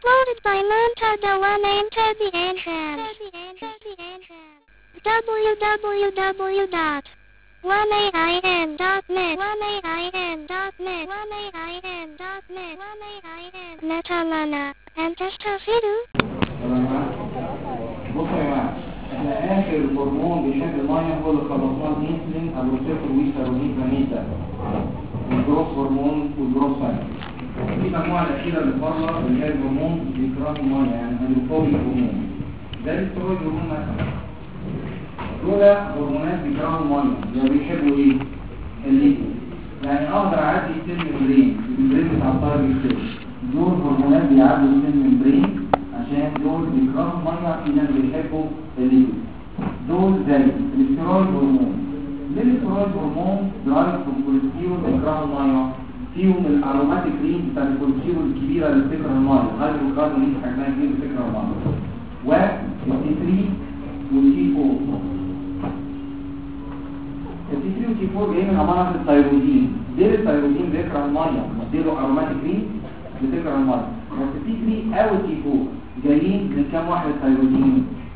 Uploaded by Montada One Enter the Entrance. www.1ain.net Netalana and Testafidu. بصوا يا جماعه احنا اخر هرمون بيحب الميه هو اللي خلصناه الانسولين او الريسبتور ويستروجين جرانيتا والجروث هرمون والجروث فاكتور. في المجموعه الاخيره اللي بره اللي هي الهرمون بيكرهوا الميه يعني الهيدروفوبيك هرمون زي السترويد هرمون مثلا. دول هرمونات بيكرهوا الميه يعني بيحبوا ايه؟ الليكويد. يعني اقدر اعدي السن ممبرين بتاع الطير السيل. دول هرمونات بيعدوا السن ممبرين عشان دول بيكرهوا الميه في ناس بيحبوا الليكويد. دول زي الاسترويد هرمون. الاسترويد هرمون درايف من كوليسترول بيكرهوا الميه. فيهم الاروماتيك رينج بتاع الكوليسترول الكبيره اللي بتكره الميه، الهيدروكربون دي حجمها كبير بتكره الميه. والتي 3 والتي 4. التي 3 والتي 4 جايين من امراض الثيرويدين. ليه الثيرويدين بيكره الميه؟ مديله اروماتيك رينج بتكره الميه. بس التي 3 او التي 4 جايين من كام واحد ثيرويدين؟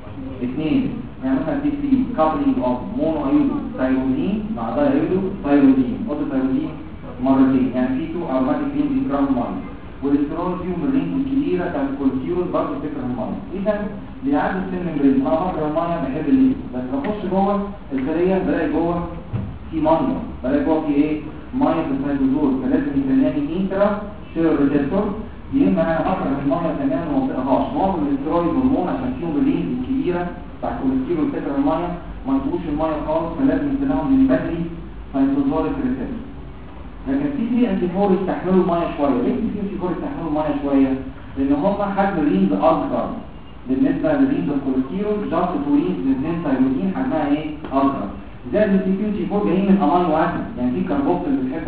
اثنين. يعني مثلا تي 3 كابلينج اوف مونو ايودو ثيرويدين مع داي ايودو ثيرويدين اوتو ثيرويدين مرتين، يعني في تو اروماتيك رينج بيكرهوا الميه. والاسترول فيهم الرينج الكبيره بتاعت الكوليسترول برضه بتكره الميه. اذا بيعدي السن ممبرين. انا بكره الميه بحب الليل، بس بخش جوه الخليه بلاقي جوه في ميه، بلاقي جوه في ايه؟ ميه في السيتوزول، فلازم يسميني انترا سيلولار ريسبتور. يا اما انا بكره الميه تماما وما بطيقهاش. معظم الاسترويد هرمون عشان فيهم الرينج الكبيره بتاع الكوليسترول بتكره الميه ما يطوش الميه خالص، فلازم يسميهم من بدري سيتوزوليك ريسبتور. لكن في 3 انتي 4 يستحملوا الميه شويه. ليه في 3 انتي 4 يستحملوا الميه شويه؟ لان هم حجم الرينج اصغر بالنسبه للرينج الكوليسترول. جاست تو رينج الاثنين ثيرويدين حجمها ايه؟ اصغر. زائد التي 2 تي 4 جايين من امينو اسيد، يعني في كربوكسيل بتحب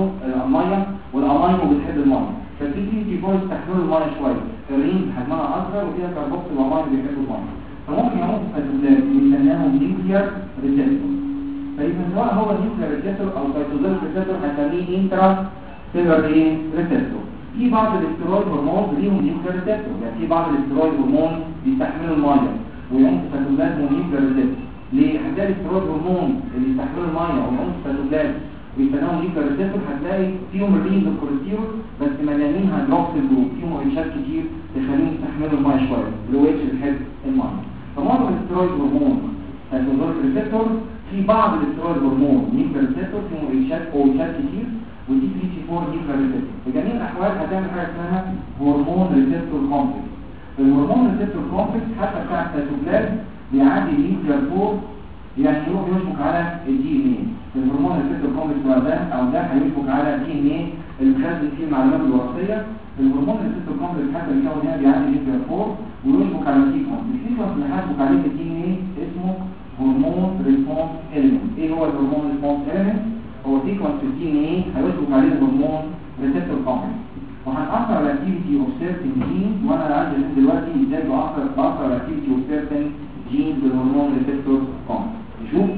الميه والامينو بتحب الميه. فالتي 2 تي 4 يستحملوا الميه شويه، الرينج حجمها اصغر وفيها كربوكسيل وامينو بيحبوا الميه. فممكن يموتوا في الفيتوزات بنسميهم نيوكليير ريسبتور. فإذا سواء هو نيوكليير ريسبتور أو سيتوزوليك ريسبتور هنسميه انترا سيلولار ريسبتور. في بعض الاسترويد هرمون ليهم نيوكليير ريسبتور، يعني في بعض الاسترويد هرمون بيستحملوا الميه ويموتوا في الفيتوزات نيوكليير ريسبتور. ليه؟ هتلاقي الاسترويد هرمون اللي يستحملوا الميه ويموتوا في الفيتوزات ويسموهم نيوكليير ريسبتور، هتلاقي فيهم الرينج الكوليسترول بس مليانين هيدروكسيل جروب، فيهم اتشات كتير تخليهم يستحملوا الميه شويه، اللي هو اتش بيحب الميه. فمعظم الاسترويد هرمون سيتوزوليك ريسبتور. في بعض الاسترويد هرمون نيوكليير ريسبتور فيهم اتشات كتير، ودي 3 تي 4 نيوكليير ريسبتور. في جميع الاحوال هتعمل حاجه اسمها هرمون ريسبتور كومبلكس. الهرمون ريسبتور كومبلكس حتى بتاع السيتوبلازم بيعدي نيوكليير 4، يعني يروح يشبك على الدي ان ايه. الهرمون ريسبتور كومبلكس ده هيشبك على الدي ان ايه اللي بيخزن فيه المعلومات الوراثيه. الهرمون ريسبتور كومبلكس حتى بيكون هنا بيعدي نيوكليير 4 ويشبك على السيكونس. السيكونس اللي هيشبك عليه الدي ان ايه اسمه هرمون ريسبونس إليمنت. ايه هو الهرمون ريسبونس إليمنت؟ هو سيكونس في الدي ان ايه هيشبك عليه الهرمون ريسبتور كومبلكس، وهنأثر على الاكتيفيتي اوف سيرتن جينز. وانا عندي دلوقتي ازاي بأثر على الاكتيفيتي اوف سيرتن جينز بالهرمون ريسبتور كومبلكس. نشوف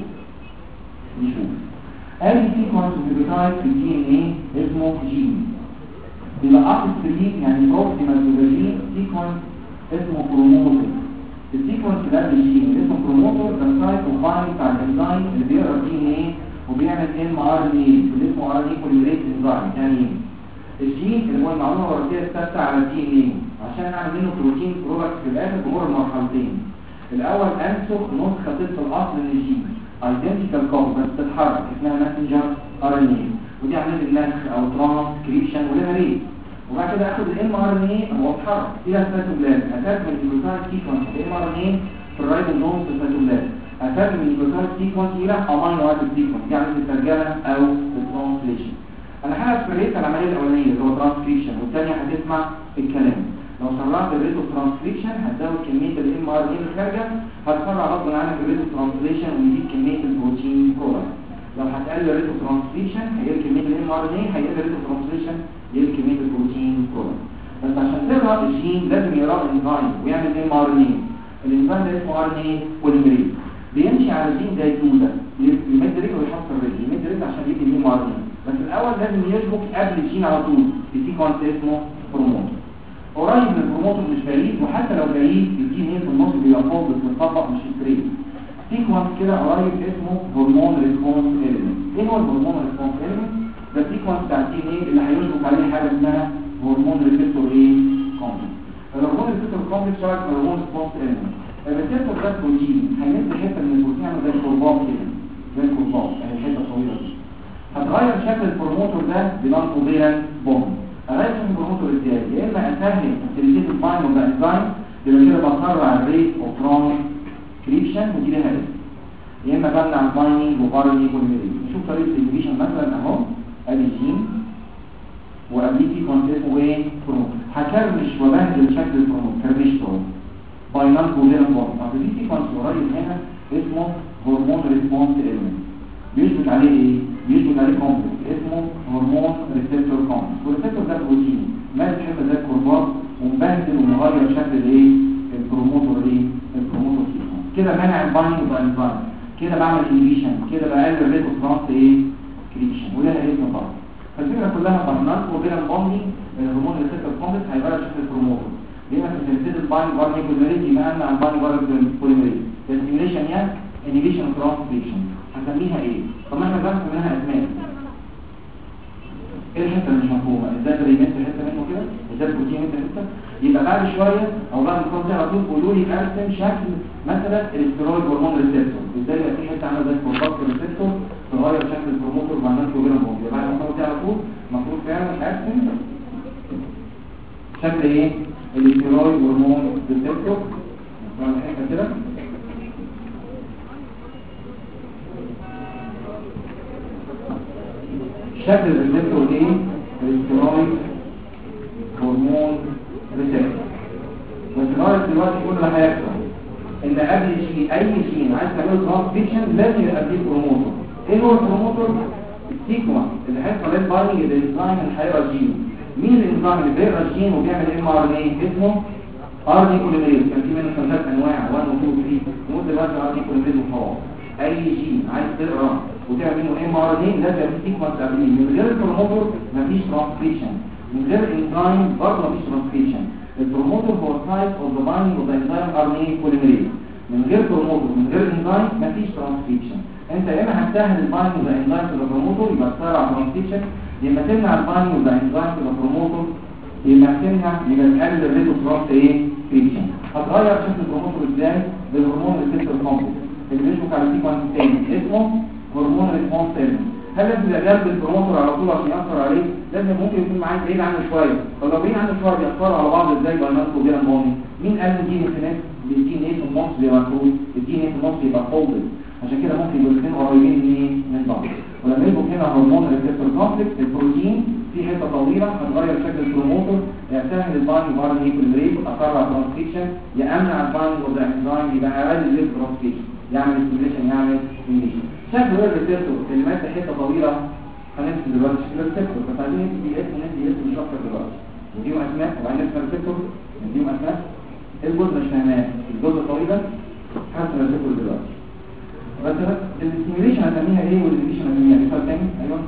اي سيكونس بيبتايد في الدي ان ايه اسمه جين. بيبقى اقصد 3 يعني بروكسيمال تو ذا جين سيكونس اسمه كروموزوم. السيكونس ده الجين اسمه كروموزوم ده سايت وفاين بتاع الانزيم اللي بيقرا الدي ان ايه وبيعمل ام ار ان ايه اللي اسمه ار ان ايه بوليميريز انزيم. يعني الجين اللي هو المعلومه الوراثيه الثابته على الدي ان ايه عشان نعمل منه بروتين برودكت في الاخر بمر مرحلتين. الاول انسخ نسخه طبق الاصل من الجين ايدنتيكال كوبي بس تتحرك اسمها ماسنجر ار ان ايه، ودي عمليه النسخ او ترانسكريبشن ولها ريت. وبعد كده اخد الام ار ان ايه هو اتحرك الى السيتوبلازم، اساس من الجلوكوز سيكونس الام ار ان ايه في الرايبوزوم في السيتوبلازم، اساس من الجلوكوز سيكونس الى امينو اسيد سيكونس يعني الترجمه او الترانسليشن. انا هعرف في الريت العمليه الاولانيه اللي هو ترانسكريبشن، والثانيه هتسمع الكلام. لو سرعت الريت اوف ترانسكريبشن هتزود كميه الام ار ان ايه اللي خارجه، هتسرع غصب عنك الريت اوف ترانسليشن ويزيد كميه البروتين برودكت. لو هتقلل الريت اوف ترانسكريبشن هيقل كميه الام ار ان ايه، هيقل الريت اوف ترانسليشن يقل كميه البروتين برودكت. بس عشان تقرا الجين لازم يقرا الانزيم ويعمل ام ار ان ايه. الانزيم ده اسمه ار ان ايه بوليميريز، بيمشي على الجين زي الدوده، يمد رجله ويحط الرجل، يمد رجله عشان يدي الام ار ان ايه. بس الاول لازم يشبك قبل الجين على طول في سيكونس اسمه هرمون. قريب من البروموتور مش بعيد، وحتى لو بعيد الجين ايه في النص بيبقى فوق متطبق مش ستريت. سيكونس كده قريب اسمه هرمون ريسبونس إيليمنت. ايه هو الهرمون ريسبونس إيليمنت؟ ده السيكونس بتاع الجين ايه اللي هيشبك عليه حاجه اسمها هرمون ريسبتور ايه كومبلكس. الهرمون ريسبتور كومبلكس شبه الهرمون ريسبونس إيليمنت. الريسبتور ده بروتين هيمد حته من البروتين عامل زي الكرباج كده، زي الكرباج يعني الحته الطويله دي. هتغير شكل البروموتور ده بنون كوفيرنت بوند. اغير شكل البروموتور ازاي؟ يا اما اسهل السيليكيت باين اوف ذا انزيم يبقى كده بسرع الريت اوف ترانسكريبشن ودي لها اسم، يا اما بمنع البايننج وبارني بوليميريز. نشوف طريقه الانهبيشن مثلا اهو، ادي جين وقبليه سيكونس اسمه ايه؟ بروموتور. هكرمش وبهدل شكل البروموتور، كرمشته باي نون كوفيرنت بوند. طب في سيكونس قريب هنا اسمه هرمون ريسبونس إيليمنت، بيثبت عليه ايه؟ بيثبت عليه كومبلكس اسمه هرمون ريسبتور كومبلكس. والريسبتور ده بروتين ماسك حته زي الكرباج ومبهدل ومغير شكل الايه؟ البروموتور ايه؟ البروموتور سيكونس. كده منع البايننج والانزيم، كده بعمل انهبيشن، كده بقلل الريت اوف ترانس ايه؟ كريبشن، وده اسم طبعا. فالفكره كلها بارنات وبين البوندي الهرمون ريسبتور كومبلكس هيغير شكل البروموتور. لما في سلسله البايننج بارني بوليميريز يبقى امنع البايننج بارني بوليميريز. الستيميوليشن يعني انهبيشن ترانسكريبشن. هسميها ايه؟ طب ما احنا بنعمل منها اسماء. ايه الحته اللي مش مفهومه؟ ازاي ده يمثل حته منه كده؟ ازاي البروتين يمثل حته؟ يبقى بعد شويه او بعد ما تكون على طول قولوا لي ارسم شكل مثلا الاسترويد هرمون ريسبتور. ازاي يبقى في حته عامله زي الكورباكتور ريسبتور تغير شكل البروموتور وبعدين توجيرهم بوند. يبقى بعد ما تكون على طول المفروض فعلا ارسم شكل ايه؟ الاسترويد هرمون ريسبتور. نعمل حته كده شكل الريسبتور ايه؟ الاسترويد هرمون ريسبتور. بس لغايه دلوقتي كل اللي هيحصل ان قبل شيء اي جين عايز تعمله ترانسكريبشن لازم يبقى فيه بروموتور. ايه هو البروموتور؟ السيكونس اللي هيحصل له بايننج للانزيم اللي هيقرا الجين. مين الانزيم اللي بيقرا الجين وبيعمل ام ار ان ايه؟ اسمه ار دي بوليميريز. كان في منه 3 انواع 1 و 2 و 3 ونقول دلوقتي ار دي بوليميريز وخلاص. اي جين عايز تقرا وتعمل منه ام ار ان ايه لازم يبقى فيه سيكونس قبليه. من غير البروموتور مفيش ترانسكريبشن، من غير انزيم برضه مفيش ترانسكريبشن. البروموتور هو سايت اوف ذا بايننج اوف ذا انزيم ار ان اي بوليميريز. من غير بروموتور من غير انزيم مفيش ترانسكريبشن. انت يا اما هتسهل البايننج اوف ذا انزيم في البروموتور يبقى تسرع ترانسكريبشن، يا اما تمنع البايننج اوف ذا انزيم في البروموتور يا اما تمنع يبقى تقلل الريت اوف ترانس ايه؟ كريبشن. هتغير شكل البروموتور ازاي؟ بالهرمون ريسبتور كومبلكس اللي بيشبك على سيكونس تاني اسمه هرمون ريسبونس إيليمنت. هل لازم يبقى جنب البروموتور على طول عشان يأثر عليه؟ لازم ممكن يكون معاه بعيد عنه شويه. طب لو بعيد عنه شويه بيأثروا على بعض ازاي؟ باينات كوفيرنت بوند. مين قال ان دي انفينيت الجين ايه في النص بيبقى مفروض الجين ايه في النص يبقى فولد، عشان كده ممكن يبقوا الاثنين قريبين من بعض. ولما يبقوا هنا هرمون ريسبتور كومبلكس البروتين في حته طويله هتغير شكل البروموتور، يسهل البايننج بارن هيبوليميريز اسرع ترانسكريبشن، يمنع البايننج اوف ذا انزيم يبقى اقل ريت ترانسكريبشن، يعمل ستيميوليشن يعمل انهبيشن. شكل الريسبتور اللي ماسك حته طويله هنمسك دلوقتي شكل الريسبتور. بس عايزين ندي اسم مش اكتر دلوقتي. نديهم اسماء وبعدين نسمي الريسبتور نديهم اسماء. الجزء مش فاهماه الجزء الطويل ده حاسس الريسبتور دلوقتي. بس الستيميوليشن هنسميها ايه والانهبيشن هنسميها ايه؟ مثال تاني ايوه.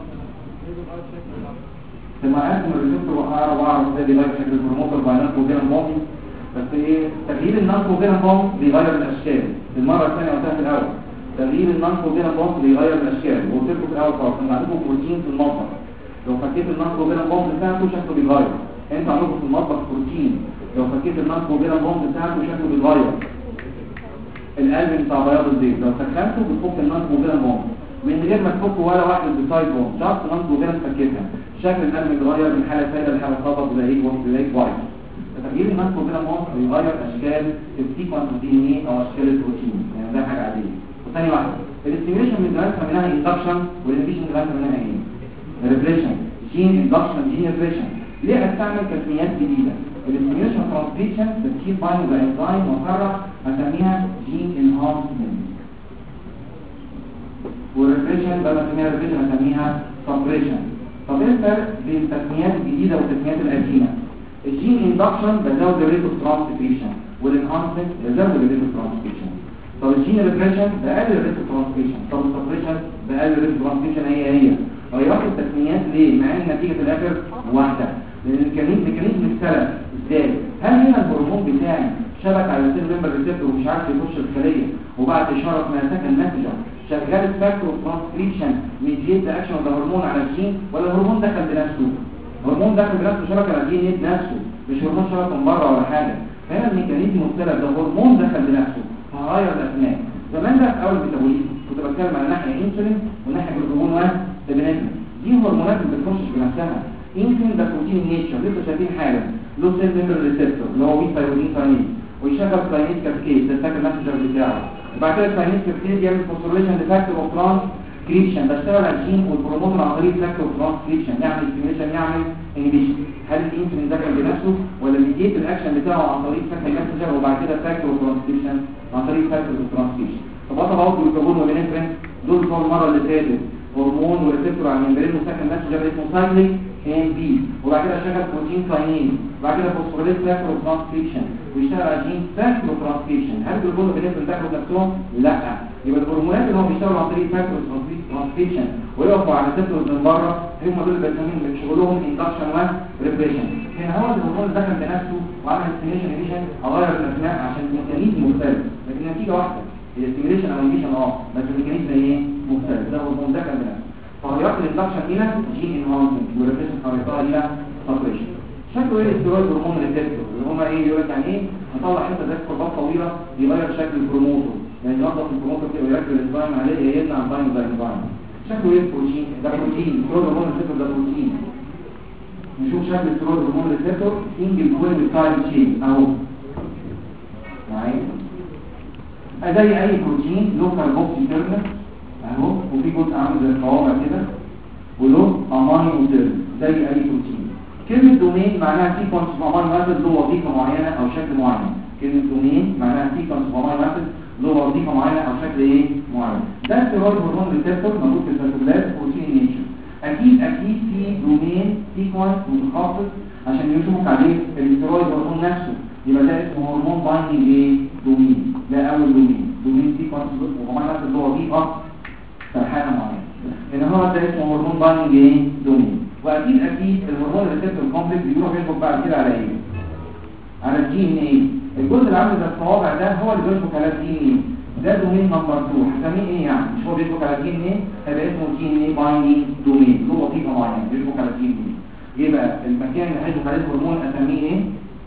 لما اقسم الريسبتور واعرف ازاي بيغير شكل البروموتور باينات كوفيرنت بوند. بس ايه تغيير النون كوفيرنت بوند بيغير الاشكال. المره الثانيه قلتها في الاول تغيير النون كوفيرنت بوند بيغير الاشكال. وقلت لكم في الاول خالص ان عندكم بروتين في المطبخ لو فكيت النون كوفيرنت بوند بتاعته شكله بيتغير. انت عندكم في المطبخ بروتين لو فكيت النون كوفيرنت بوند بتاعته شكله بيتغير. القلب بتاع بياض الزيت لو سخنته بتفك النون كوفيرنت بوند من غير ما تفك ولا واحده بسايد بوند، جاست نون كوفيرنت فكيتها شكل القلب بيتغير من حاله سائله لحاله خطط زي وايت. تغيير النون كوفيرنت بوند بيغير اشكال السيكونس دي ان ايه او اشكال البروتين، يعني ده حاجه عاديه. ثاني واحده الاستيميوليشن من زمان سميناها اندكشن والانهبيشن من زمان سميناها ايه؟ ريبريشن. جين اندكشن جين ريبريشن. ليه استعمل تسميات جديده؟ الاستيميوليشن ترانسكريبشن بتكيب بايننج ذا انزيم وسرع هسميها جين انهانسمنت. والريبريشن بدل ما اسميها ريبريشن هسميها سبريشن. طب ايه الفرق بين التسميات الجديده والتسميات القديمه؟ الجين اندكشن بزود الريت اوف ترانسكريبشن والانهانسمنت بزود الريت اوف ترانسكريبشن. طب الجين ريبريشن بقلل الريت اوف ترانسكريبشن. طب السبريشن بقلل الريت اوف ترانسكريبشن. هي غيرت التسميات ليه؟ مع ان النتيجه في الاخر واحده. لان الميكانيزم اختلف. ازاي؟ هل هنا الهرمون بتاعي شبك على السيل ممبر ريسبتور ومش عارف يخش الخليه وبعد اشاره ما سكن ماسنجر شغال فاكتور ترانسكريبشن ميديت اكشن اوف هرمون على الجين، ولا الهرمون دخل بنفسه؟ الهرمون دخل بنفسه شبك على الجين نفسه، مش هرمون شبك من بره ولا حاجه. فهنا الميكانيزم مختلف، ده هرمون دخل بنفسه فغير الاسماء. زمان ده في اول ميتابوليزم كنت بتكلم عن ناحيه انسولين وناحيه الهرمون والابنفرين. دي هرمونات ما بتخشش بنفسها. انسولين ده بروتين نيتشر لسه شايفين حاجه له سيل ممبر ريسبتور اللي هو ويك ثايرويدين كاينيز ويشغل كاينيز كاسكيد ده السكن ماسنجر بتاعه. وبعد كده الكاينيز كاسكيد يعمل فوسفوريليشن لفاكتور اوف ترانسكريبشن بشتغل على الجين والبروموتر عن طريق فاكتور اوف ترانسكريبشن يعمل ستيميوليشن يعمل انهبيشن. هل الانسولين دخل بنفسه ولا ميديت الاكشن بتاعه عن طريق فاكتور ماسنجر وبعد كده فاكتور اوف ترانسكريبشن عن طريق فاكتور اوف ترانسكريبشن؟ طب انا بقول الكربون والابنفرين دول بتوع المره اللي فاتت هرمون وريسبتور على الممبرين وسكن ماسنجر اسمه سايكليك ان بي، وبعد كده شغل بروتين كاينيز وبعد كده فوسفوريليز فاكتور ترانسكريبشن ويشتغل على جين فاكتور ترانسكريبشن. هل الهرمون والابنفرين دخلوا بنفسهم؟ لا. يبقى الهرمونات اللي هم بيشتغلوا عن طريق فاكتور ترانسكريبشن ويقفوا على ريسبتورز من بره هم دول اللي بنسميهم شغلهم اندكشن وريبريشن. هنا هو الهرمون اللي دخل بنفسه وعمل ستيميوليشن انهبيشن اغير الاسماء عشان الميكانيزم مختلف، لكن النتيجه واحده هي ستيميوليشن او انهبيشن بس الميكانيزم ايه؟ مختلف. ده هرمون دخل بنفسه فغيرت الاندكشن الى جين انهانسمنت والريبريشن غيرتها الى سبريشن. شكله ايه الاسترويد هرمون ريسبتور اللي هم ايه؟ يقول لك يعني ايه؟ هطلع حته زي كربات طويله يغير شكل البروموتور، يعني ينظف البروموتور كده ويركب الانزيم عليه يمنع الباين زي الانزيم. شكله ايه البروتين؟ ده بروتين. الاسترويد هرمون ريسبتور ده بروتين. نشوف شكل الاسترويد هرمون ريسبتور سنجل كويل ستايل تشين اهو معايا زي اي بروتين له كاربوكسي تيرمينال اهو وفي جزء عامل زي القوامه كده وله امينو تيرمينال زي اي بروتين. كلمه دومين معناها سيكونس اوف امينو اسيد له وظيفه معينه او شكل معين. كلمه دومين معناها سيكونس اوف امينو اسيد له وظيفه معينه او شكل ايه معين. ده استرويد هرمون ريسبتور موجود في السيتوبلازم بروتين نيتشر. اكيد في دومين سيكونس متخصص عشان يشوفك عليه الاسترويد هرمون نفسه، يبقى ده اسمه هرمون بايندينج ايه دومين. ده اول دومين سيكونس وامينو اسيد له وظيفه فرحانه معينه. ان هو ده اسمه هرمون بايندينج ايه دومين. واكيد الهرمون ريسبتور كومبلكس بيروح يشبك بعد كده على ايه؟ على الجي ان ايه. الجزء اللي عامل زي الصوابع ده هو اللي بيشبك على الجي ان ايه. ده دومين نمبر 2. هسميه ايه يعني؟ مش هو بيشبك على الجي ان ايه، هيبقى اسمه جي ان ايه بايندينج دومين له وظيفه معينه بيشبك على الجي ان ايه. يبقى المكان اللي هيشبك عليه الهرمون اسميه ايه؟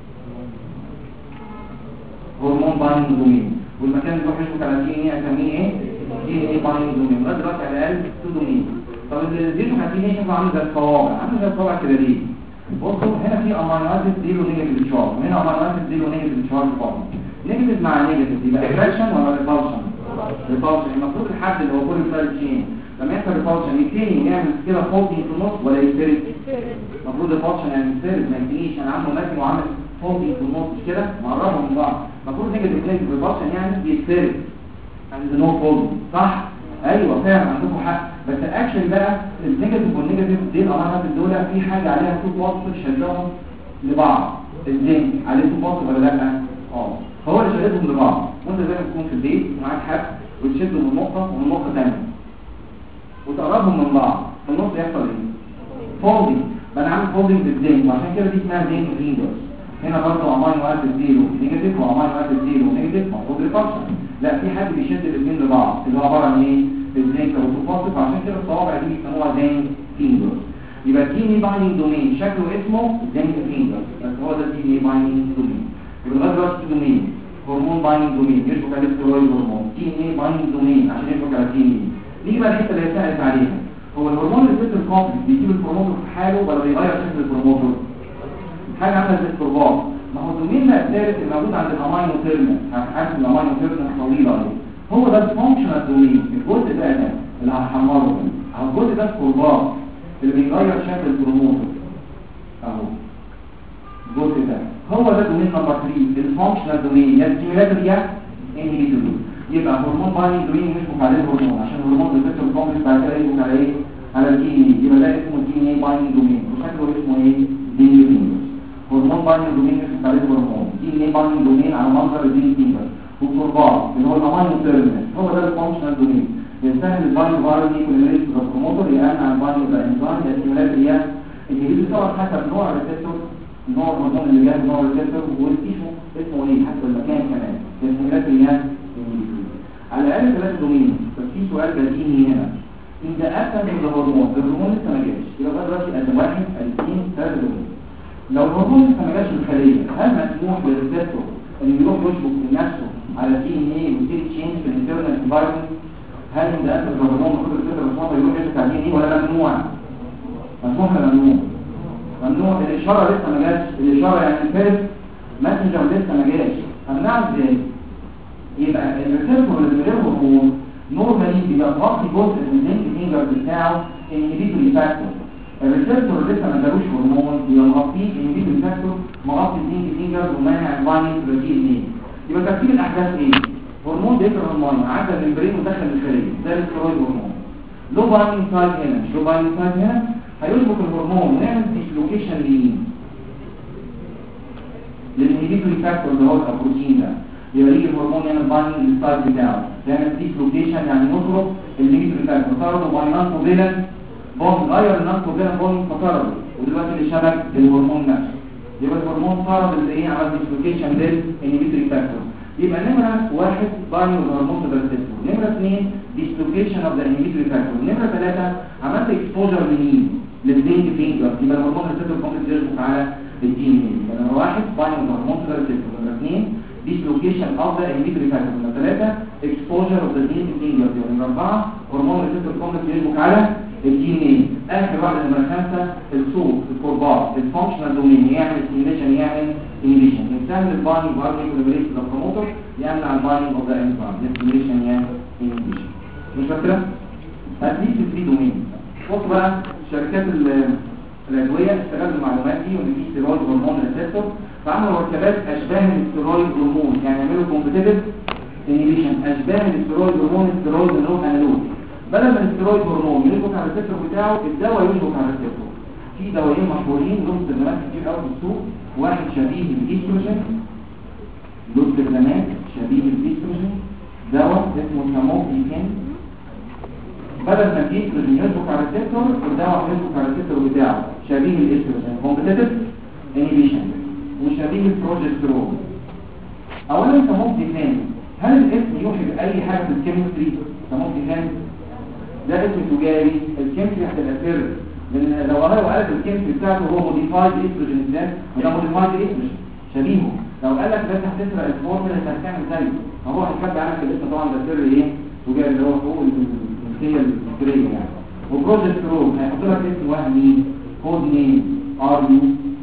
هرمون بايندينج دومين. والمكان اللي بيروح يشبك على الجي ان ايه اسميه ايه؟ جي ان ايه بايندينج دومين. لغايه دلوقتي على الاقل 2 دومين. طب اللي ديله هتلاقيه شكله عامل زي الصوابع، عامل زي الصوابع كده ليه؟ بصوا هنا في امينو اسيد ديله نيجاتيف تشارج وهنا امينو اسيد ديله نيجاتيف تشارج برضه. نيجاتيف مع نيجاتيف يبقى اتراكشن ولا ريبالشن؟ ريبالشن. المفروض الحد اللي هو كل سايد تشين لما يحصل ريبالشن يبتدي يعمل كده فولدنج في النص ولا يفترد؟ المفروض ريبالشن يعني يفترد ما يبتديش. انا عامله متن وعامل فولدنج في النص مش كده مقربهم من بعض. المفروض نيجاتيف ريبالشن يعني يفترد عند نو فولدنج صح؟ ايوه فعلا عندكم حق. بس الاكشن بقى النيجاتيف والنيجاتيف دي الامارات دول في حاجه عليها تو بوزيتيف شدهم لبعض. الزنك عليه تو بوزيتيف ولا لا؟ فهو اللي شدهم لبعض. وانت زي ما تكون في البيت ومعاك حد وتشده من نقطه ومن نقطه ثانيه وتقربهم من بعض في النص يحصل ايه؟ فولدنج. انا عامل فولدنج بالزنك وعشان كده دي اسمها زنك فينجرز. هنا برضه امينو اسيد زيرو نيجاتيف وامينو اسيد زيرو نيجاتيف المفروض ريبالشن. لا في حد بيشد الاثنين لبعض اللي هو عباره عن ايه؟ الزنك والتوفاصف. عشان كده الصوابع دي بيسموها زنك فينجرز. يبقى الدي ان اي بايندينج دومين شكله اسمه زنك فينجرز بس هو ده الدي ان اي بايندينج دومين. يبقى لغايه دلوقتي دومين هرمون بايندينج دومين يشبك على الستيرويد هرمون دي ان اي بايندينج دومين عشان يشبك على الدي ان اي. نيجي بقى الحته اللي سالت عليها هو الهرمون ريسبتور كومبلكس بيجيب البروموتور في حاله ولا بيغير شكل البروموتور؟ حاجه عامله زي الكرباج. ما هو الدومين بقى الثالث الموجود عند الامينو تيرمينال عارف الامينو تيرمينال طويله اهي هو ده الفانكشنال دومين. الجزء ده اللي هنحمره اهو الجزء ده الكرباج اللي بيغير شكل البروموتور اهو الجزء ده هو ده دومين نمبر 3 الفانكشنال دومين يا ستيميولاتور يا انهبيتور. يبقى هرمون بايندينج دومين يشبك عليه الهرمون عشان الهرمون ريسبتور كومبلكس بعد كده يشبك على ايه؟ على الدي ان اي. يبقى ده اسمه دي ان اي بايندينج دومين وشكله اسمه ايه؟ دي ان اي. هرمون بايندينج دومين يشبك عليه الهرمون دي ان اي بايندينج دومين على منظر الدي ان اي والكرباج اللي هو الامينو تيرمينال هو ده الفانكشنال دومين. يسهل البايندينج فاريتي كولينيريز بروموتور يمنع البايندينج انزيم يا ستيمولاتور يا الانهبيتور طبعا حسب نوع الريسبتور، نوع الهرمون اللي جاي نوع الريسبتور والتيشو اسمه ايه حسب المكان كمان. الهرمونات اللي هي على الاقل 3 دومين. بس في سؤال بديهي هنا، ان ده اكتر من الهرمون لسه ما جاش، يبقى دلوقتي ادي 1 2 3 دومين. لو الهرمون لسه ما جاش الخليه، هل مسموح للريسبتور ان يروح يشبك من نفسه على دي ان ايه ويبتدي تشينج في الانترنال انفايرمنت؟ هل ان ده اكتر من الهرمون المفروض الريسبتور يروح يشبك على دي ان ايه ولا ممنوع؟ مسموح ولا ممنوع؟ ممنوع. الاشاره لسه ما جاش، الاشاره يعني الفيرست ماسنجر لسه ما جاش، هنعمل ازاي؟ يبقى الريسبتور اللي من غير هرمون نورمالي بيبقى مغطي جزء من اللينك فينجر بتاعه انهبيتوري فاكتور. الريسبتور اللي لسه ما جالوش هرمون بيبقى مغطيه انهبيتوري فاكتور، مغطي اللينك فينجر ومانع البايندنج بروتين 2. يبقى ترتيب الاحداث ايه؟ هرمون بيكره الميه عدى الممبرين ودخل الخليه ده الستيرويد هرمون. لو بايندنج سايت هنا مش لو بايندنج سايت هنا، هيشبك الهرمون ونعمل ديسلوكيشن لمين؟ للانهبيتوري فاكتور اللي هو البروتين ده. يبقى يجي الهرمون يعمل بايندنج للسايت بتاعه، يعمل ديسلوكيشن يعني يطرد الانهبيتوري فاكتور، طرده باي نون كوفالنت بوند، غير النون كوفالنت بوند فطرده، ودلوقتي اللي شبك الهرمون نفسه. يبقى الهرمون طرد اللي ايه عمل ديسلوكيشن للانهبيتوري فاكتور. يبقى نمرة 1 بايندنج الهرمون للريسبتور، نمرة 2 ديسلوكيشن اوف ذا انهبيتوري فاكتور، نمرة 3 عملت اكسبوجر لمين؟ للبينج فينجر. يبقى الهرمون ريسبتور كومبلكس يشبك على الدي ان اي. يبقى نمرة 1 بايندنج الهرمون للريسبتور، نمرة 2 dislocation of the inhibitory factor، نمرة 3 exposure of the gene to finger، نمرة 4 هرمون ريسبتور كومبلكس يشبك على الدي ان اي. اخر واحدة نمرة 5 الصوت الكوربات الفانكشنال دومين، يعمل ستيميليشن يعمل انهبيشن، يسمى البايندنج بارتي كولابريت البروموتر، يمنع البايندنج اوف ذا انزيم، ستيميليشن يعمل انهبيشن. مش فاكرة؟ هتجيب في 3 دومين. بص بقى شركات الادويه استغلوا المعلومات دي وان في ستيرويد هرمون ريسبتور، فعملوا مركبات اشباه الستيرويد هرمون، يعني يعملوا كومبيتيتيف انهبيشن اشباه الستيرويد هرمون، ستيرويد انالوج. بدل ما الستيرويد هرمون يشبك على الريسبتور بتاعه، الدواء يشبك على الريسبتور. في دوايين مشهورين لهم استخدامات كتير قوي في السوق، واحد شبيه بالايستروجين، له استخدامات شبيه بالايستروجين، دواء اسمه تاموكسيفين. بدل ما الايستروجين يشبك على الريسبتور، الدواء يشبك على الريسبتور بتاعه شبيه الايستروجين كومبيتيتيف انهبيشن وشبيه البروجسترون. اولا تاموكسيفين، هل الاسم يوحي باي حاجه في الكيمستري؟ تاموكسيفين ده اسم تجاري، الكيمستري هتبقى سر، لان لو قالوا قالت الكيمستري بتاعته هو موديفايد ايستروجين ازاي؟ وده موديفايد ايستروجين شبيهه. لو قال لك بس هتسرق الفورمولا انت هتعمل زيه، فهو هيخبي عنك الاسم طبعا، ده سر ايه؟ تجاري اللي هو فوق الكيمياء الفكريه يعني. وبروجسترون هيحط لك اسم وهمي كود نيم ار يو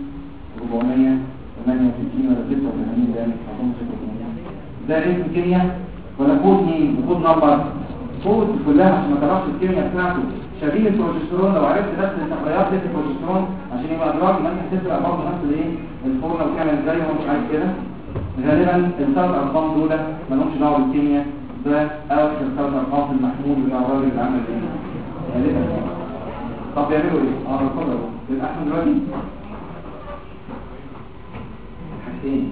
468 ولا 86 ده اسم كيمياء ولا كود نيم وكود نمبر؟ كود كلها عشان ما تعرفش الكيمياء بتاعته. شبيه البروجسترون لو عرفت بس التغيرات دي البروجسترون عشان يبقى ادراك ان انت هتسرق برضه نفس الايه الفورمولا وتعمل زيه ومش عايز كده. غالبا الثلاث ارقام دول ما لهمش دعوه بالكيمياء، ده اخر 3 ارقام في المحمول بتاع الراجل اللي عمل ايه غالبا. طب بيعملوا ايه؟ اتفضل الاحسن دلوقتي حاجتين.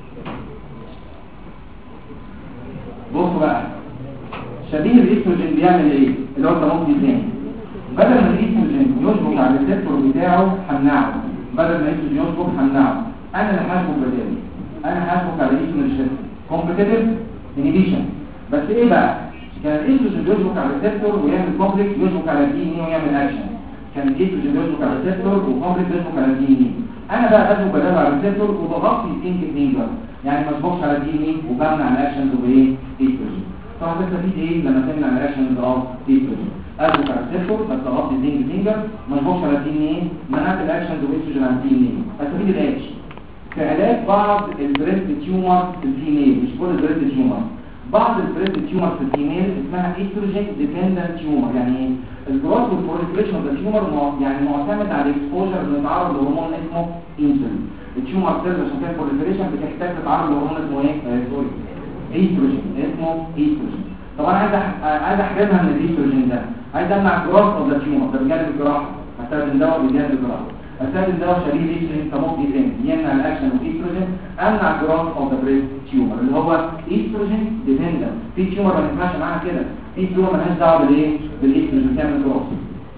بصوا بقى شبيه الايستروجين بيعمل ايه اللي هو التاموكسيفين. بدل ما الايستروجين يشبك على الريسبتور بتاعه همنعه، بدل ما الايستروجين يشبك همنعه، انا اللي هشبك بداله، انا هشبك على الايستروجين كومبيتيتيف انهبيشن. بس ايه بقى؟ كان الايستروجين بيشبك على الريسبتور ويعمل كومبلكس يشبك على الدي ان اي ويعمل اكشن، كان الايستروجين بيشبك على الريسبتور وكومبلكس يشبك على الدي ان اي. انا بقى بشبك بداله على الريسبتور وبغطي البينك فينجر، يعني ما اشبكش على الدي ان اي وبمنع الاكشنز بايه؟ ايستروجين. طبعا تستفيد ايه لما تمنع الاكشنز اوف ايستروجين؟ اشبك على الريسبتور بس اغطي البينك فينجر، ما اشبكش على الدي ان اي، منعت الاكشنز وايستروجين على الدي ان اي. استفيد الاتش في علاج بعض البريست تيومر في الفيميل، مش كل البريست تيومر، بعض البريست تيومر في الفيميل اسمها ايستروجين ديبندنت تيومر. يعني الجروث والبروليفريشن اوف التيومر يعني معتمد على الاكسبوجر اللي بيتعرض لهرمون اسمه انسولين. التيومر سيلز عشان تعمل بروليفريشن بتحتاج تتعرض لهرمون اسمه ايه؟ سوري ايستروجين، اسمه ايستروجين. طبعا عايز احجمها من الايستروجين ده، عايز امنع الجروث اوف التيومر ده بجانب الجراحه، هستخدم دواء بجانب الجراحه، استخدم دواء شبيه الايستروجين تاموكسيفين يمنع الاكشن اوف ايستروجين، امنع الجروث اوف ذا بريست تيومر اللي هو ايستروجين ديبندنت. في تيومر ما ينفعش معاها كده، في تيومر مالهاش دعوه بالايه؟ بالايستروجين تعمل جروث.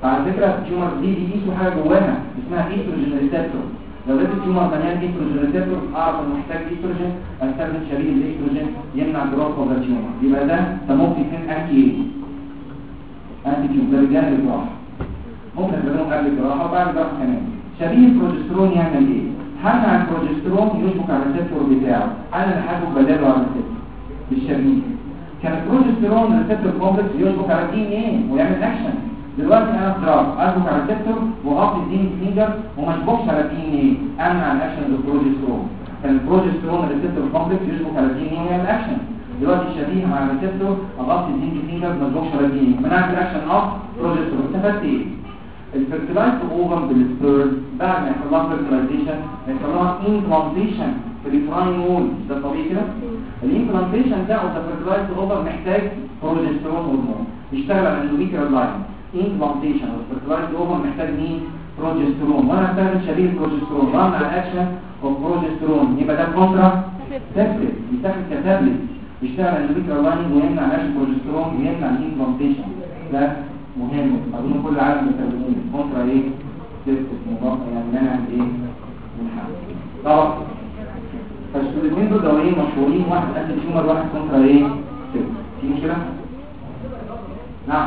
فعلى فكره التيومر دي بيقيسوا حاجه جواها اسمها ايستروجين ريسبتور. لو لقيت التيومر مليان ايستروجين ريسبتور اعرف انه محتاج ايستروجين، استخدم شبيه الايستروجين يمنع جروث اوف ذا تيومر. يبقى ده ممكن يكون انتي تيومر، ده بجانب الجراحه. ممكن نستخدمه قبل الجراحه وبعد الجراحه كمان. شبيه البروجسترون يعمل ايه؟ همنع البروجسترون يشبك على الريسبتور بتاعه، انا اللي هاخد بداله على الريسبتور بالشبيه. كان البروجسترون ريسبتور كومبلكس يشبك على الدي ان ايه ويعمل اكشن. دلوقتي انا دراج اشبك على الريسبتور واغطي الدي فينجر وما اشبكش على الدي ان ايه، امنع الاكشن بالبروجسترون. كان البروجسترون ريسبتور كومبلكس يشبك على الدي ان ايه ويعمل اكشن. دلوقتي الشبيه مع الريسبتور اغطي الدي فينجر ما اشبكش على الدي ان ايه، منعت الاكشن اوف بروجسترون. استفدت ايه؟ الفيرتلايز اوفر بالسبيرم بعد ما يحصل لها فيرتلايزيشن يحصل لها امبلانتيشن في الفراين وول. ده طبيعي كده. الامبلانتيشن ده او الفيرتلايز اوفر محتاج بروجسترون هرمون يشتغل على الاندوميتريال لاين. امبلانتيشن والفيرتلايز اوفر محتاج مين؟ بروجسترون. وانا هستخدم شبيه البروجسترون رغم الاكشن اوف بروجسترون. يبقى ده كونترا سيبتيك بيتاخد كتابلت يشتغل على الاندوميتريال لاين ويمنع الاكشن بروجسترون ويمنع الامبلانتيشن. ده مهم اظن كل عالم بيستخدموه. كونترا ايه؟ سيبتيك مضاد يعني منع ايه؟ الحمل. طبعا فالاثنين دول دوايين مشهورين، واحد انتي تيومر واحد كونترا ايه؟ سيبتيك. في مشكله؟ نعم.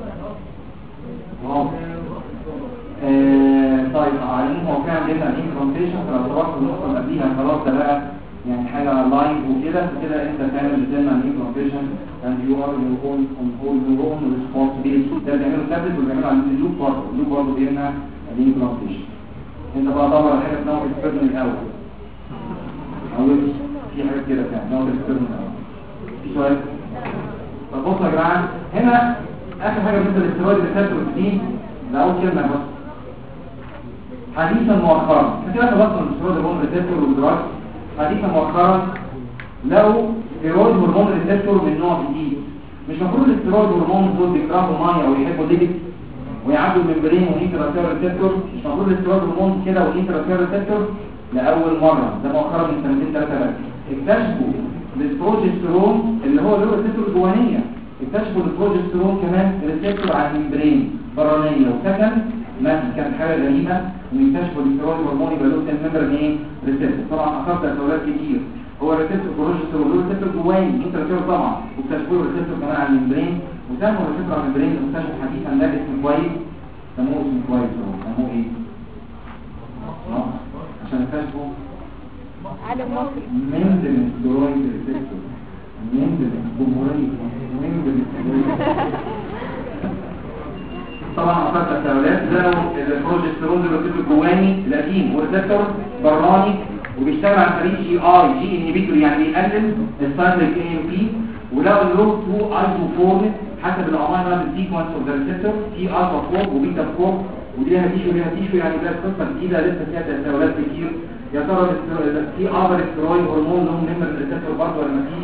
واو. طيب علمهم هو فعلا جبنا الانفورميشن فلو طبقت النقطه اللي قبليها خلاص ده بقى يعني حاجه لايف وكده، فكده انت فعلا بتمنع الانفورميشن and you are your own responsibility. ده بيعملوا تابلت وبيعملوا على اللوب برضه، اللوب برضه بيمنع الانفورميشن. انت بقى دور على حاجه اسمها اكسبيرمنت الاول. او في حاجات كده فعلا نوع اكسبيرمنت الاول. في سؤال؟ طب بصوا يا جماعه هنا اخر حاجه بالنسبه للاسترويد ريسبتور دي ده اول كلمه بس. حديثا مؤخرا احنا كده خلصنا الاسترويد هرمون ريسبتور والدراج. حديثا مؤخرا لو استرويد هرمون ريسبتور من نوع جديد. مش المفروض الاسترويد هرمون دول بيكرهوا ميه او يحبوا الليبيد ويعدوا الممبرين والانتراسيلر ريسبتور. مش المفروض الاسترويد هرمون كده والانتراسيلر ريسبتور لاول مره ده مؤخرا من سنتين ثلاثه بس اكتشفوا البروجسترون اللي هو له ريسبتور جوانيه. اكتشفوا البروجسترون كمان ريسبتور على الممبرين برانيه وسكن ما كانت حاجه غريبه ان يكتشفوا الاسترويد هرمون يبقى له سيل ممبرين ايه ريسبتور. طبعا اثرت تساؤلات كتير. هو ريسبتور بروجسترون له ريسبتور جواني انتراسيلر طبعا واكتشفوا الريسبتور كمان على الممبرين وسموا الريسبتور على الممبرين واكتشفوا حديثا ده اسم كويس سموه اسم كويس هو سموه ايه؟ عشان اكتشفوا على مصر ممبرين سترويد ريسبتور ممبرين جمهوريه ممبرين طبعا اثرت التساؤلات. لو البروجسترون ده ريسبتور جواني القديم وريسبتور براني وبيشتغل عن طريق جي انهبيتور يعني بيقلل السايكليك اي ام بي. ولو له 2 ايزوفورم حسب الامينو اسيد سيكونس اوف ذا ريسبتور في الفا فور وبيتا فور ودي لها تيشو يعني ده قصه جديده لسه فيها تساؤلات كتير. يا ترى في افر استرويد هرمون لهم نمبر الريسبتور برضه ولا مفيش؟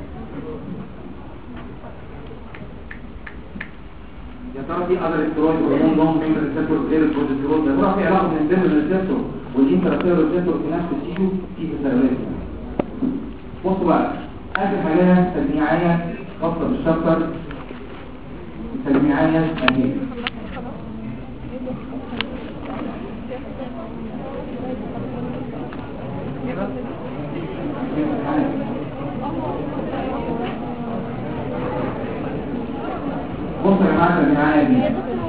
يا ترى في افر استرويد هرمون لهم نمبر الريسبتور غير البروجسترون؟ ده ترى في علاقه بين النمبر الريسبتور والانتراسيلر ريسبتور في نفس التيشو في تساؤلات. بصوا بقى اخر حاجه تجميعيه خاصه بالشابتر تجميعيه اهي. بصوا يا جماعه الجماعيه دي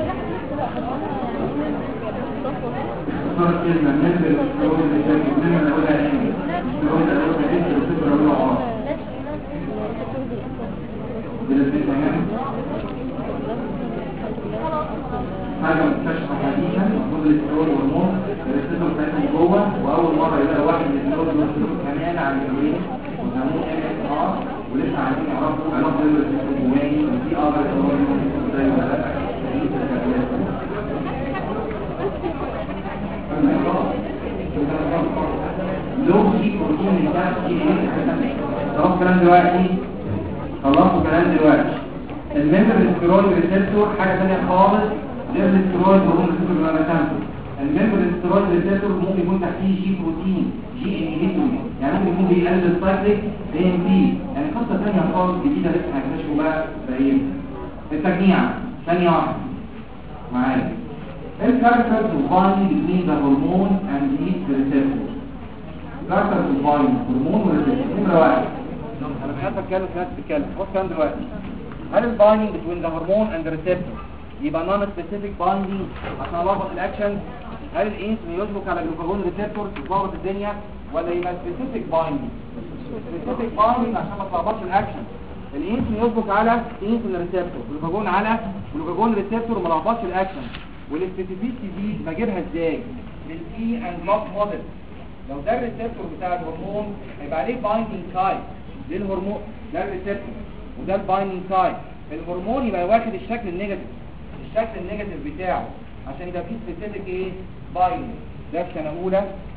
صارت كلمه من الاسترويد اللي كانت من الاولى ايه الاسترويد الاولى دي الفكره الاولى حاجه مكتشفه حديثا. المفروض الاسترويد هرمون الريسبتور بتاعتهم جوه واول مره يلاقي واحد من الاسترويد كمان على الجنبين وسموه ام اس ار ولسه عايزين يعرفوا علاقه الريسبتور جواني وفي اخر زي ما لو في بروتين بتاع دي خلاص كلام دلوقتي خلصوا كلام دلوقتي. الممبر الاسترويد ريسبتور حاجه ثانيه خالص غير الاسترويد هرمون ريسبتور اللي انا رسمته. الممبر الاسترويد ريسبتور ممكن يكون تحتيه جي بروتين جي انهبيتور يعني ممكن يكون بيقلل السايكليك اي ام بي يعني قصه ثانيه خالص جديده لسه هنكتشفوا بقى بايه التجميع. ثانيه واحده معايا الكاركترز بتباين between the hormone and its receptor. كاركترز بتباين هرمون وريسبتور. نمرة واحد انا مش عارف اتكلم في ناس بتتكلم. بص كام دلوقتي، هل البايندينج between the hormone and the receptor يبقى non specific binding عشان الخبط الاكشن؟ هل الانسولين يشبك على جلوكاجون ريسبتور تظبط الدنيا، ولا يبقى specific binding؟ specific binding عشان ما تلخبطش الاكشن. الانسولين يشبك على انسولين ريسبتور، جلوكاجون على جلوكاجون ريسبتور وما لخبطش الاكشن. والسبيسيفيتي دي بجيبها ازاي؟ بالكي اند بلوك موديل. لو ده الريسبتور بتاع الهرمون هيبقى عليه بايندينج سايت للهرمون، ده الريسبتور وده البايندينج سايت. الهرمون يبقى واخد الشكل النيجاتيف، الشكل النيجاتيف بتاعه عشان يبقى فيه سبيسيفيك ايه؟ بايندينج. ده في سنه اولى،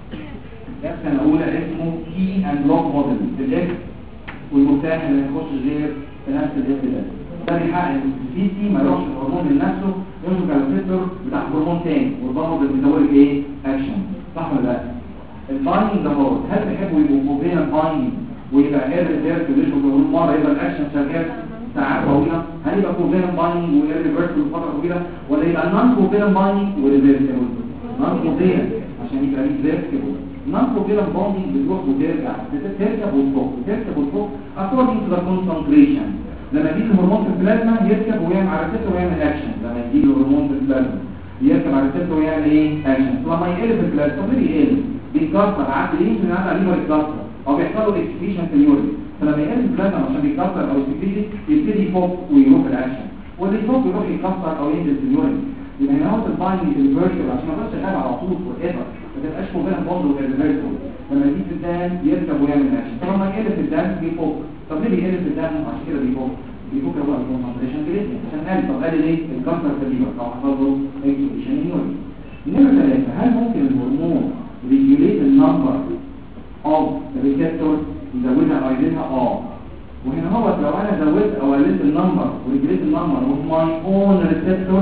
ده في سنه اولى اسمه كي اند بلوك موديل. الاكس والمفتاح اللي ما يخش غير في نفس الاف ده بيحقق السبيسيفيتي ما يروحش الهرمون لنفسه، يمسك على الريسبتور بتاع هرمون تاني والضغط الميتابوليك ايه؟ اكشن. صح ولا لا؟ البايندينج ده هو هل بيحبوا يبقوا موبين البايندينج ويبقى ايرفيرس ويشبك كل مره يبقى الاكشن شغال ساعات طويله؟ هل يبقى موبين بايندينج وايرفيرس لفتره طويله، ولا يبقى نون موبين بايندينج وريفيرسبل؟ نون موبين عشان يبقى ريفيرسبل. نون موبين بايندينج بتروح وترجع، تركب وتفك تركب وتفك according to the concentration. لما يجي الهرمون في البلازما يركب ويعمل على الريسبتور ويعمل اكشن. لما يجي الهرمون في البلازما يركب على الريسبتور ويعمل ايه؟ اكشن. لما يقل في البلازما طب ليه يقل؟ بيتكسر عند الانسولين عند الليفر يتكسر او بيحصل له اكسكريشن في اليورين. فلما يقل في البلازما عشان بيتكسر او يستكريت يبتدي يفك ويروح الاكشن، واللي يفك يروح يكسر او ينزل في اليورين. يبقى هنا هو البايندينج ريفيرسبل عشان ما يبقاش شغال على طول فور ايفر، ما تبقاش موبين بوند وريفيرسبل. لما يجي في الدم يركب ويعمل اكشن. فلما يقل في الدم بيفك. طب ليه بيقل في الدم؟ عشان كده بيفك هو الكونسنتريشن جريد عشان قال طب قال ليه الكسر في الليفر او حصل له اكسكريشن يورين. نمرة 3 هل ممكن الهرمون ريجوليت النمبر اوف ريسبتور يزودها او يقللها؟ وهنا هو لو انا زودت او قللت النمبر وريجوليت النمبر اوف ماي اون ريسبتور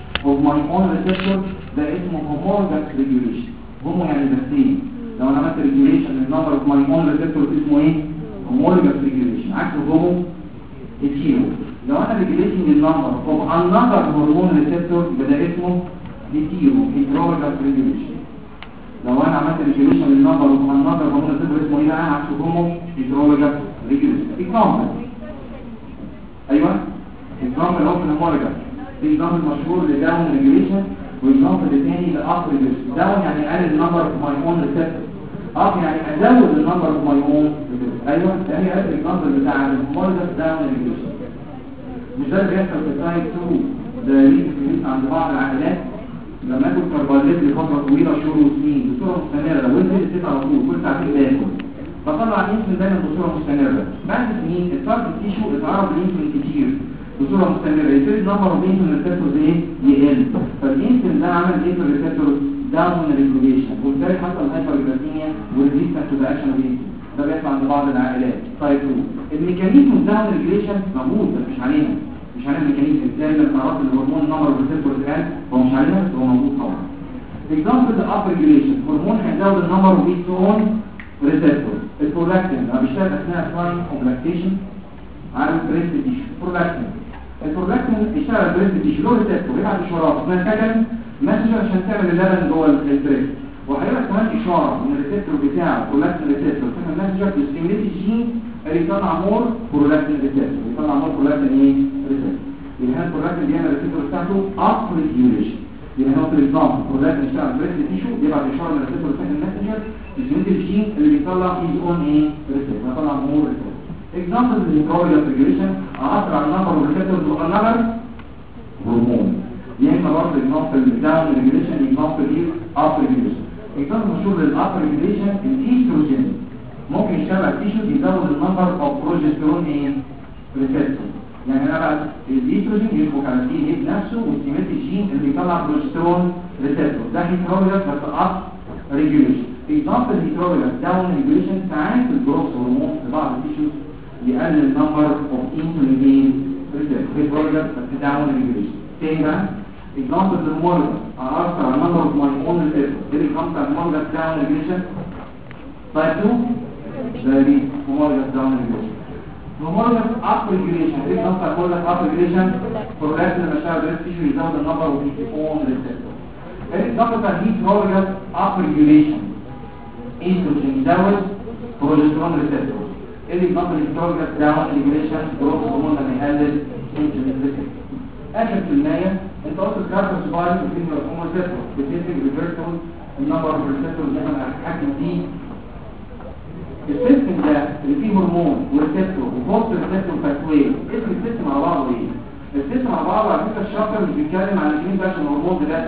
ده اسمه هومولوجاس ريجوليشن. هومو يعني بسين. لو انا عملت ريجوليشن للنمبر اوف ماي اون ريسبتور اسمه ايه؟ هومولوجاس ريجوليشن. عكس الهومو الكيلو. لو انا ريجوليشن النمبر اوف انذر هرمون ريسبتور يبقى ده اسمه هيتيرو هيدرولوجاس ريجوليشن. لو انا عملت ريجوليشن للنمبر اوف انذر هرمون ريسبتور اسمه ايه بقى؟ عكس الهومو هيدرولوجاس ريجوليشن. اكزامبل ايوه اكزامبل اوف الهومولوجاس. في اكزامبل مشهور لداون ريجوليشن واكزامبل الثاني لاب ريجوليشن. داون يعني اقلل النمبر اوف ماي اون ريسبتور، يعني ازود النمبر اوف ماي اون. ايوه ده هي الاكزامبل بتاع الهرمونال داون ريجوليشن. مش ده اللي بيحصل في تايب 2 ده ليه عند بعض العائلات لما اكل كربوهيدرات لفتره طويله شهور وسنين بصوره مستمره وانت على طول كل ساعتين باكل بطلع الانسولين دايما بصوره مستمره. بعد سنين التارجت تيشو اتعرض للانسولين كتير بصوره مستمره يبتدي النمبر اوف انسولين ريسبتورز ايه؟ يقل. فالانسولين ده عمل ايه في الريسبتورز؟ داون ريجوليشن، وبالتالي حصل هايبرجلاسيميا وريزيستنس تو ذا اكشن اوف انسولين. ده بيحصل عند بعض العائلات. طيب الميكانيزم داون ريجوليشن موجود بس مش علينا الميكانيزم ازاي لما تعرف الهرمون نمبر ريسبتورز قال هو مش علينا بس هو موجود طبعا. اكزامبل اب ريجوليشن هرمون هيزود النمبر اوف ايتس اون ريسبتورز. البرولاكتين بيشتغل اثناء ساين اوف لاكتيشن على البريست تيشو. البرولاكتين بيشتغل البريست تيشو له ريسبتور يبعت اشارات اسمها كاتل مسجر عشان تعمل اللبن جوه البريست، وهيبقى كمان اشاره من الريسبتور بتاعه برولاكتين ريسبتور اسمها مسجر بيستيميليت الجين اللي يطلع مور برولاكتين ريسبتور، يطلع مور برولاكتين ايه؟ ريسبتور. يبقى البرولاكتين بيعمل الريسبتور بتاعته اب ريجوليشن. يبقى هو في النظام البرولاكتين يشتغل بريست تيشو يبعت اشاره من الريسبتور اسمها مسجر بيستيميليت الجين اللي بيطلع هيز اون ايه؟ ريسبتور، يطلع مور ريسبتور. example of microbial regulation أثر على النمبر والريسبتورز والنمبر هرمون. يمكن برضه example down regulation example here up regulation. example مشهور للup regulation الاستروجين ممكن يشتغل تيشو يزود النمبر اوف بروجسترون ايه؟ ريسبتور. يعني انا بقى الاستروجين يشبك على الدي ان نفسه ويستيميليت الجين اللي بيطلع بروجسترون ريسبتور. ده ميكروبيال بس up regulation. example microbial down regulation ساعات الجروث هرمون في بعض التيشوز يقلل النمبر اوف انسولين ريسبتورز بس داون ريجوليشن. تاني بقى اكزامبل للمرضى اثر على النمبر اوف ماي اون ريسبتورز اللي كمت على المرضى داون ريجوليشن. تايب 2 ده دي مرضى داون ريجوليشن. هرمونال اب ريجوليشن. ايه نقطه هرمونال اب ريجوليشن؟ برولاكتين لما اشتغل بريست تيشو يزود النمبر اوف اون ريسبتور. ايه نقطه هيستروجين اب ريجوليشن. ايستروجين يزود بروجسترون ريسبتور. ايه نقطه هيستروجين داون ريجوليشن جروث هرمون لما يقلل انسولين ريسبتور. اخر في المية انت قلت الكارتر سبايك وفيه هرمون ريسبتور بتنتج ريفيرسول النمبر اوف ريسبتور اللي احنا هنتحكم فيه. السيستم ده اللي فيه هرمون وريسبتور وبوست ريسبتور باثوي، اسم السيستم على بعضه ايه؟ السيستم على بعضه على فكره الشابتر مش بيتكلم عن الاثنين بس الهرمون ده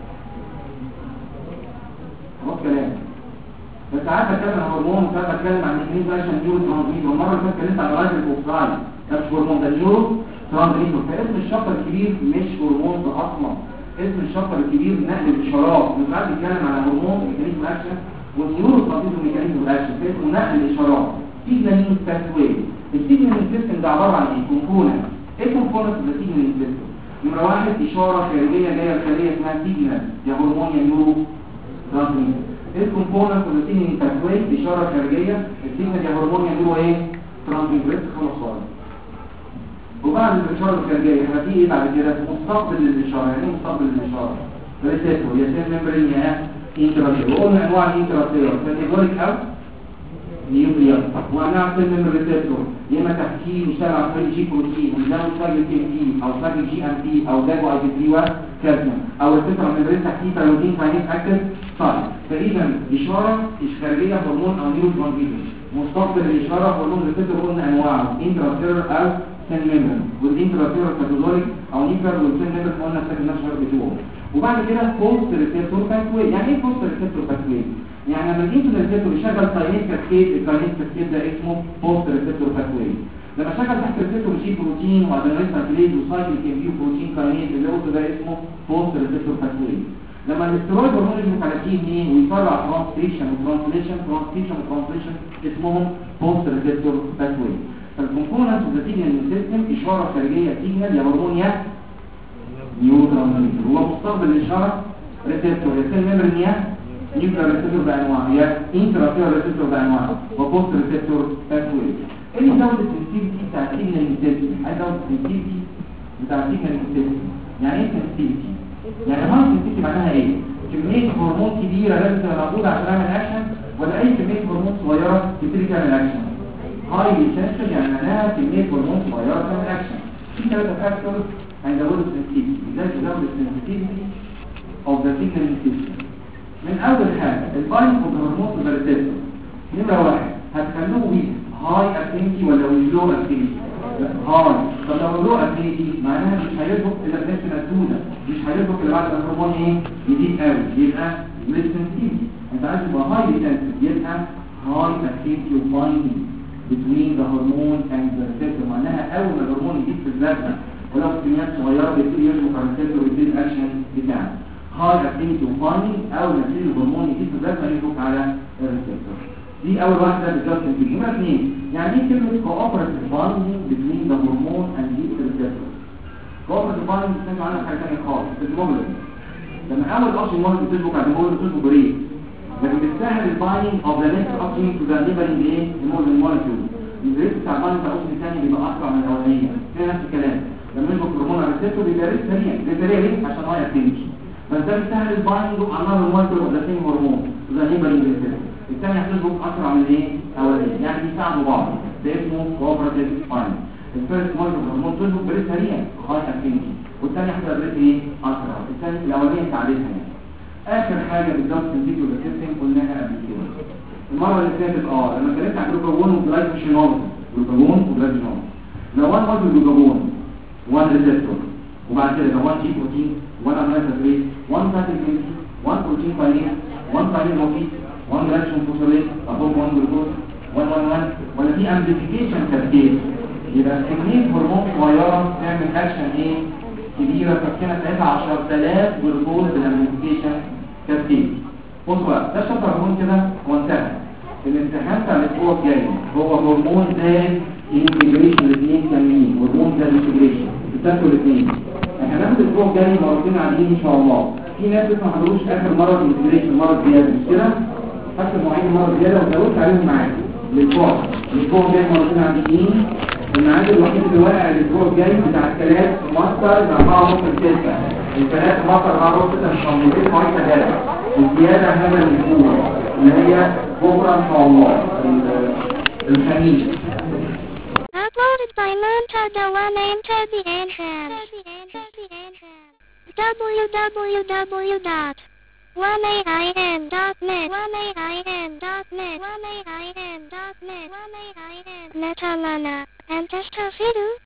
خلاص كلام، بس ساعات بتكلم عن هرمون وساعات بتكلم عن الاثنين بس نيورو ترانسميتر. والمره اللي فاتت اتكلمت عن رايت الاوكسايد ده مش هرمون، ده نيورو ترانسميتر. فاسم الشابتر الكبير مش هرمون ده اصلا، اسم الشابتر الكبير نقل الاشارات. ساعات بيتكلم على هرمون ميكانيزم اكشن والنيورو ترانسميتر ميكانيزم اكشن، فاسمه نقل الاشارات. سيجنالينج باثوي. السيجنالينج سيستم ده عباره عن ايه؟ كومبوننت. ايه كومبوننت ده سيجنالينج سيستم؟ نمره واحد اشاره خارجيه جايه الخليه اسمها سيجنال يا هرمون يا نيورو ترانسميتر. ايه الكومبوننت اللي سيجنالينج باثوي؟ اشاره خارجيه السيجنال يا هرمون يا نيورو ايه ترانسميتر. خلاص خالص. وبعد الاشاره الخارجيه هيبقى في ايه بعد كده؟ مستقبل للاشاره. يعني ايه مستقبل للاشاره؟ ريسبتور يا سيل ميمبرين يا انتراسيلولر. وقلنا انواع الانتراسيلولر سيلولريك او نيوكليار. وانواع سيل ميمبرين ريسبتور يا اما تحكيم يشتغل على طريق جي بروتين ويزود سايكل كي تي او سايكل جي ام تي او داجو اي بي 3 وكالسيوم او ريسبتور ميمبرين تحكيم تايروتين كاينيز اكتف. طيب فاذا اشاره خارجيه هرمون او نيورو ترانسميتر. مستقبل الاشاره هرمون ريسبتور قلنا انواعه انتراسيلولر او سيل ميمبرين والانتراسيلولر كاتوزوليك او نيوكليار والسيل ميمبرين قلنا السكن نفسه بتوعه. وبعد كده بوست ريسبتور باثوي. يعني ايه بوست ريسبتور باثوي؟ يعني لما الانسولين ريسبتور يشغل كاينيز كاسكيد، الكاينيز كاسكيد ده اسمه بوست ريسبتور باثوي. لما شغل تحت ريسبتور جي بروتين وادرينال سايكليز وسايكل كي بي بروتين كاينيز اللي هو ده اسمه بوست ريسبتور باثوي. لما الاسترويد هرمون يجوا على تي 2 ويسرع ترانسكريبشن وترانسليشن اسمهم بوست ريسبتور باثوي. فالكومبوننتس اوف ذا سيجنال سيستم اشاره خارجيه سيجنال يا هرمون يا نيورو ترانسميتر. هو مستقبل الاشاره ريسبتور يا سيل ميمبرين يا نيوكليار ريسبتور بانواع يا انتراسيلولر ريسبتور بانواع وبوست ريسبتور باثوي. ايه اللي زود السنسيتيفيتي بتاع السيجنال سيستم؟ عايز ازود السنسيتيفيتي بتاع السيجنال سيستم. يعني ايه سنسيتيفيتي؟ يعني هاي سنسيتيفيتي معناها ايه؟ كميه هرمون كبيره لازم تبقى موجوده عشان اعمل اكشن، ولا اي كميه هرمون صغيره تبتدي تعمل اكشن؟ هاي سنسيتيف يعني معناها كميه هرمون صغيره تعمل اكشن. في ثلاثه فاكتورز هيزودوا السنسيتيفيتي. ازاي تزود السنسيتيفيتي اوف ذا سيجنال سيستم؟ من اول حاجه البايند اوف هرمون ريسبتور. نمره واحد هتخلوه ويك هاي افينيتي ولا لو افينيتي؟ هاي. طب لو لو افينيتي معناها مش هيربط الا بنفس مسدوده، مش هيربط الا بعد ما الهرمون ايه يزيد قوي، يبقى للسنسيتيفيتي. انت عايز تبقى هاي سنسيتيف يبقى هاي افينيتي بايندينج between the hormone and the receptor. معناها اول ما الهرمون يزيد في البلازما ولو كميات صغيره بيبتدي يشبك على الريسبتور ويبتدي الاكشن بتاعه. هاي افينيتي بايندينج اول ما يبتدي الهرمون يزيد في البلازما يشبك على الريسبتور. دي اول واحده بالظبط كده. نمره 2 يعني ايه كلمه cooperative binding between the hormone and the receptor؟ cooperative binding بتسمع عنها حاجه ثانيه خالص، الهيموجلوبين. لما اول اوبشن مول بتشبك على الهرمون بتشبك بريد، لكن بتسهل البايندينج اوف ذا نيكست اوبشن تو ذا نيبرنج ايه هيموجلوبين مولكيول. الريت بتاع البايندينج بتاع الاوبشن الثاني بيبقى اسرع من الاولانيه. هي نفس الكلام لما يشبك الهرمون على الريسبتور بيبقى ريت سريع. ليه؟ عشان هاي افينيتي. فده بيسهل البايندينج على النار المولكيول اوف ذا سيم هرمون تو ذا نيبرنج ريسبتور. الثاني هتظبط اسرع من ايه الاولاني، يعني بيساعدوا بعض. ده اسمه كوبراتيف بايندينج. الفيرست مولكيول هرمون تظبط بريت سريع هاي افينيتي، والثاني هتبقى بريت ايه اسرع. الثاني الاولانيه ساعدتها يعني. اخر حاجه بالظبط سنتيجو سيستم قلناها قبل كده المره اللي فاتت لما اتكلمت عن جلوكاجون وجلايكوجينوز. جلوكاجون وجلايكوجينوز لو 1 مولكيول جلوكاجون 1 ريسبتور وبعد كده 1 جي بروتين 1 امينو اسيد 1 فاتي جلوكوز 1 بروتين كاينيز 1 كاينيز موفيت 1 جلايكوجين فوسفوريت ابوف 1 جلوكوز 1 ولا في امبليفيكيشن كاسكيد. يبقى كميه هرمون صغيره تعمل اكشن ايه كبيره فكنا ساعتها 10000 جلوكوز بالامبليفيكيشن كاسكيد. بصوا بقى ده شابتر هرمون كده وانتهى. الامتحان بتاع الاسبوع الجاي هو هرمون زائد انتجريشن. الاثنين كاملين هرمون زائد انتجريشن بتاكلوا الاثنين. احنا هناخد الاسبوع الجاي مرتين عاديين ان شاء الله. في ناس لسه ما حضروش اخر مره الانتجريشن المره الزياده مش كده؟ حتى المواعيد المره الزياده وزودت عليهم معاك الاسبوع الجاي مرتين عاديين الميعاد الوحيد اللي واقع الاسبوع الجاي بتاع الثلاث مصر ب 4:30 الثلاث مصر 4:30 الشمولين مواعيد ثلاثة والزيادة هذا الاسبوع اللي هي بكرة ان شاء الله الخميس. Uploaded by Monta Dewan into the entrance. www.1aim.net Metalana and Testafidu